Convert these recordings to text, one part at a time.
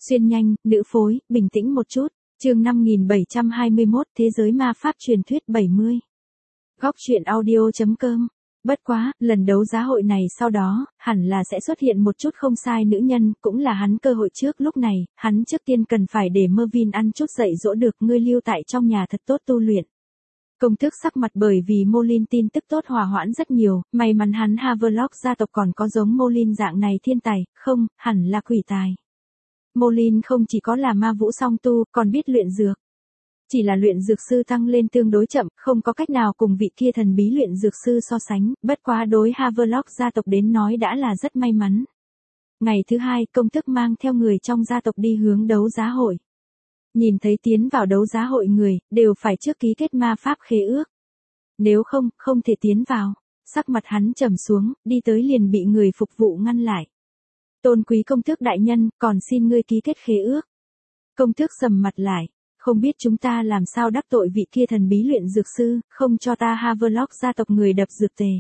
Xuyên nhanh, nữ phối, bình tĩnh một chút. Chương 5721, Thế giới ma pháp truyền thuyết 70. Góc truyện audio.com. Bất quá, lần đấu giá hội này sau đó, hẳn là sẽ xuất hiện một chút không sai nữ nhân, cũng là hắn cơ hội trước lúc này, hắn trước tiên cần phải để Mervyn ăn chút dạy dỗ được ngươi lưu tại trong nhà thật tốt tu luyện. Công tước sắc mặt bởi vì Molin tin tức tốt hòa hoãn rất nhiều, may mắn hắn Havelock gia tộc còn có giống Molin dạng này thiên tài, không, hẳn là quỷ tài. Molin không chỉ có là ma vũ song tu, còn biết luyện dược. Chỉ là luyện dược sư tăng lên tương đối chậm, không có cách nào cùng vị kia thần bí luyện dược sư so sánh, bất quá đối Havelock gia tộc đến nói đã là rất may mắn. Ngày thứ hai, công tước mang theo người trong gia tộc đi hướng đấu giá hội. Nhìn thấy tiến vào đấu giá hội người, đều phải trước ký kết ma pháp khế ước. Nếu không, không thể tiến vào. Sắc mặt hắn trầm xuống, đi tới liền bị người phục vụ ngăn lại. Tôn quý công tước đại nhân, còn xin ngươi ký kết khế ước. Công tước sầm mặt lại, không biết chúng ta làm sao đắc tội vị kia thần bí luyện dược sư, không cho ta Havelock gia tộc người đập dược tề.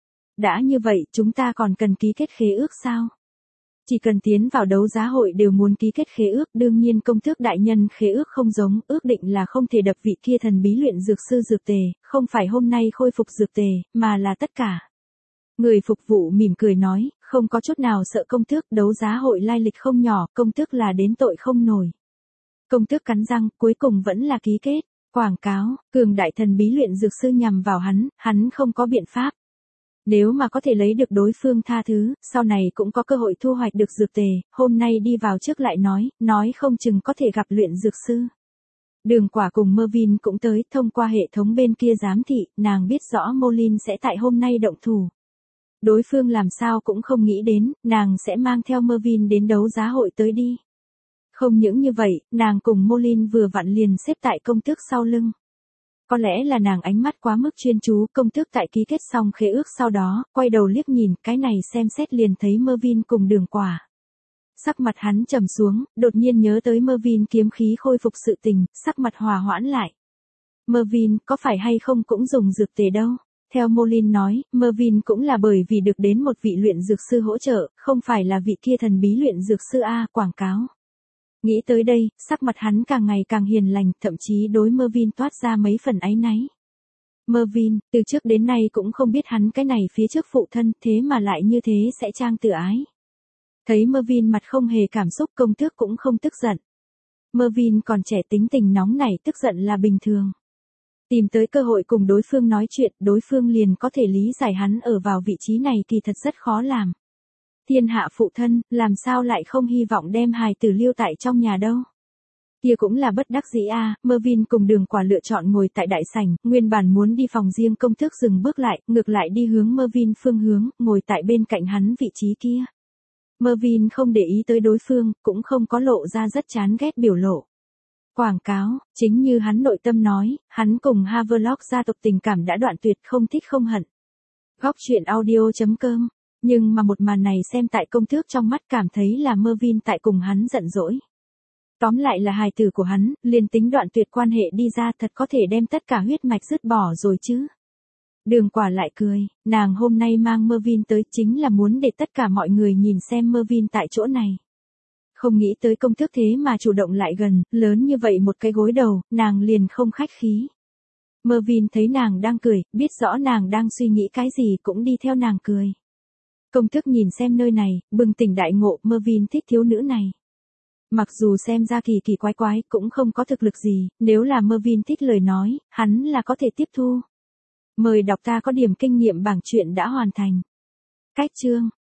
Đã như vậy, chúng ta còn cần ký kết khế ước sao? Chỉ cần tiến vào đấu giá hội đều muốn ký kết khế ước, đương nhiên công tước đại nhân khế ước không giống, ước định là không thể đập vị kia thần bí luyện dược sư dược tề, không phải hôm nay khôi phục dược tề, mà là tất cả. Người phục vụ mỉm cười nói, không có chút nào sợ công tước, đấu giá hội lai lịch không nhỏ, công tước là đến tội không nổi. Công tước cắn răng, cuối cùng vẫn là ký kết, quảng cáo, cường đại thần bí luyện dược sư nhằm vào hắn không có biện pháp. Nếu mà có thể lấy được đối phương tha thứ, sau này cũng có cơ hội thu hoạch được dược tề, hôm nay đi vào trước lại nói không chừng có thể gặp luyện dược sư. Đường Quả cùng Mervyn cũng tới, thông qua hệ thống bên kia giám thị, nàng biết rõ Molin sẽ tại hôm nay động thủ. Đối phương làm sao cũng không nghĩ đến, nàng sẽ mang theo Mervyn đến đấu giá hội tới đi. Không những như vậy, nàng cùng Molin vừa vặn liền xếp tại công tước sau lưng. Có lẽ là nàng ánh mắt quá mức chuyên chú, công tước tại ký kết xong khế ước sau đó, quay đầu liếc nhìn, cái này xem xét liền thấy Mervyn cùng Đường Quả. Sắc mặt hắn trầm xuống, đột nhiên nhớ tới Mervyn kiếm khí khôi phục sự tình, sắc mặt hòa hoãn lại. Mervyn, có phải hay không cũng dùng dược tề đâu? Theo Molin nói, Mervyn cũng là bởi vì được đến một vị luyện dược sư hỗ trợ, không phải là vị kia thần bí luyện dược sư A, quảng cáo. Nghĩ tới đây, sắc mặt hắn càng ngày càng hiền lành, thậm chí đối Mervyn toát ra mấy phần áy náy. Mervyn, từ trước đến nay cũng không biết hắn cái này phía trước phụ thân, thế mà lại như thế sẽ trang tự ái. Thấy Mervyn mặt không hề cảm xúc, công tước cũng không tức giận. Mervyn còn trẻ, tính tình nóng nảy, tức giận là bình thường. Tìm tới cơ hội cùng đối phương nói chuyện, đối phương liền có thể lý giải hắn ở vào vị trí này kỳ thật rất khó làm. Thiên hạ phụ thân, làm sao lại không hy vọng đem hài tử lưu tại trong nhà đâu. Kia cũng là bất đắc dĩ a. Mervyn cùng Đường Quả lựa chọn ngồi tại đại sảnh, nguyên bản muốn đi phòng riêng, công tước dừng bước lại, ngược lại đi hướng Mervyn phương hướng, ngồi tại bên cạnh hắn vị trí kia. Mervyn không để ý tới đối phương, cũng không có lộ ra rất chán ghét biểu lộ. Quảng cáo, chính như hắn nội tâm nói, hắn cùng Havelock gia tộc tình cảm đã đoạn tuyệt, không thích không hận. Góc truyện audio.com. Nhưng mà một màn này xem tại công tước trong mắt cảm thấy là Mervyn tại cùng hắn giận dỗi. Tóm lại là hài tử của hắn, liền tính đoạn tuyệt quan hệ đi ra thật có thể đem tất cả huyết mạch dứt bỏ rồi chứ. Đường Quả lại cười, nàng hôm nay mang Mervyn tới chính là muốn để tất cả mọi người nhìn xem Mervyn tại chỗ này. Không nghĩ tới công tước thế mà chủ động lại gần, lớn như vậy một cái gối đầu, nàng liền không khách khí. Mervyn thấy nàng đang cười, biết rõ nàng đang suy nghĩ cái gì cũng đi theo nàng cười. Công tước nhìn xem nơi này, bừng tỉnh đại ngộ, Mervyn thích thiếu nữ này. Mặc dù xem ra kỳ kỳ quái quái, cũng không có thực lực gì, nếu là Mervyn thích lời nói, hắn là có thể tiếp thu. Mời đọc, ta có điểm kinh nghiệm bảng truyện đã hoàn thành. Cách chương.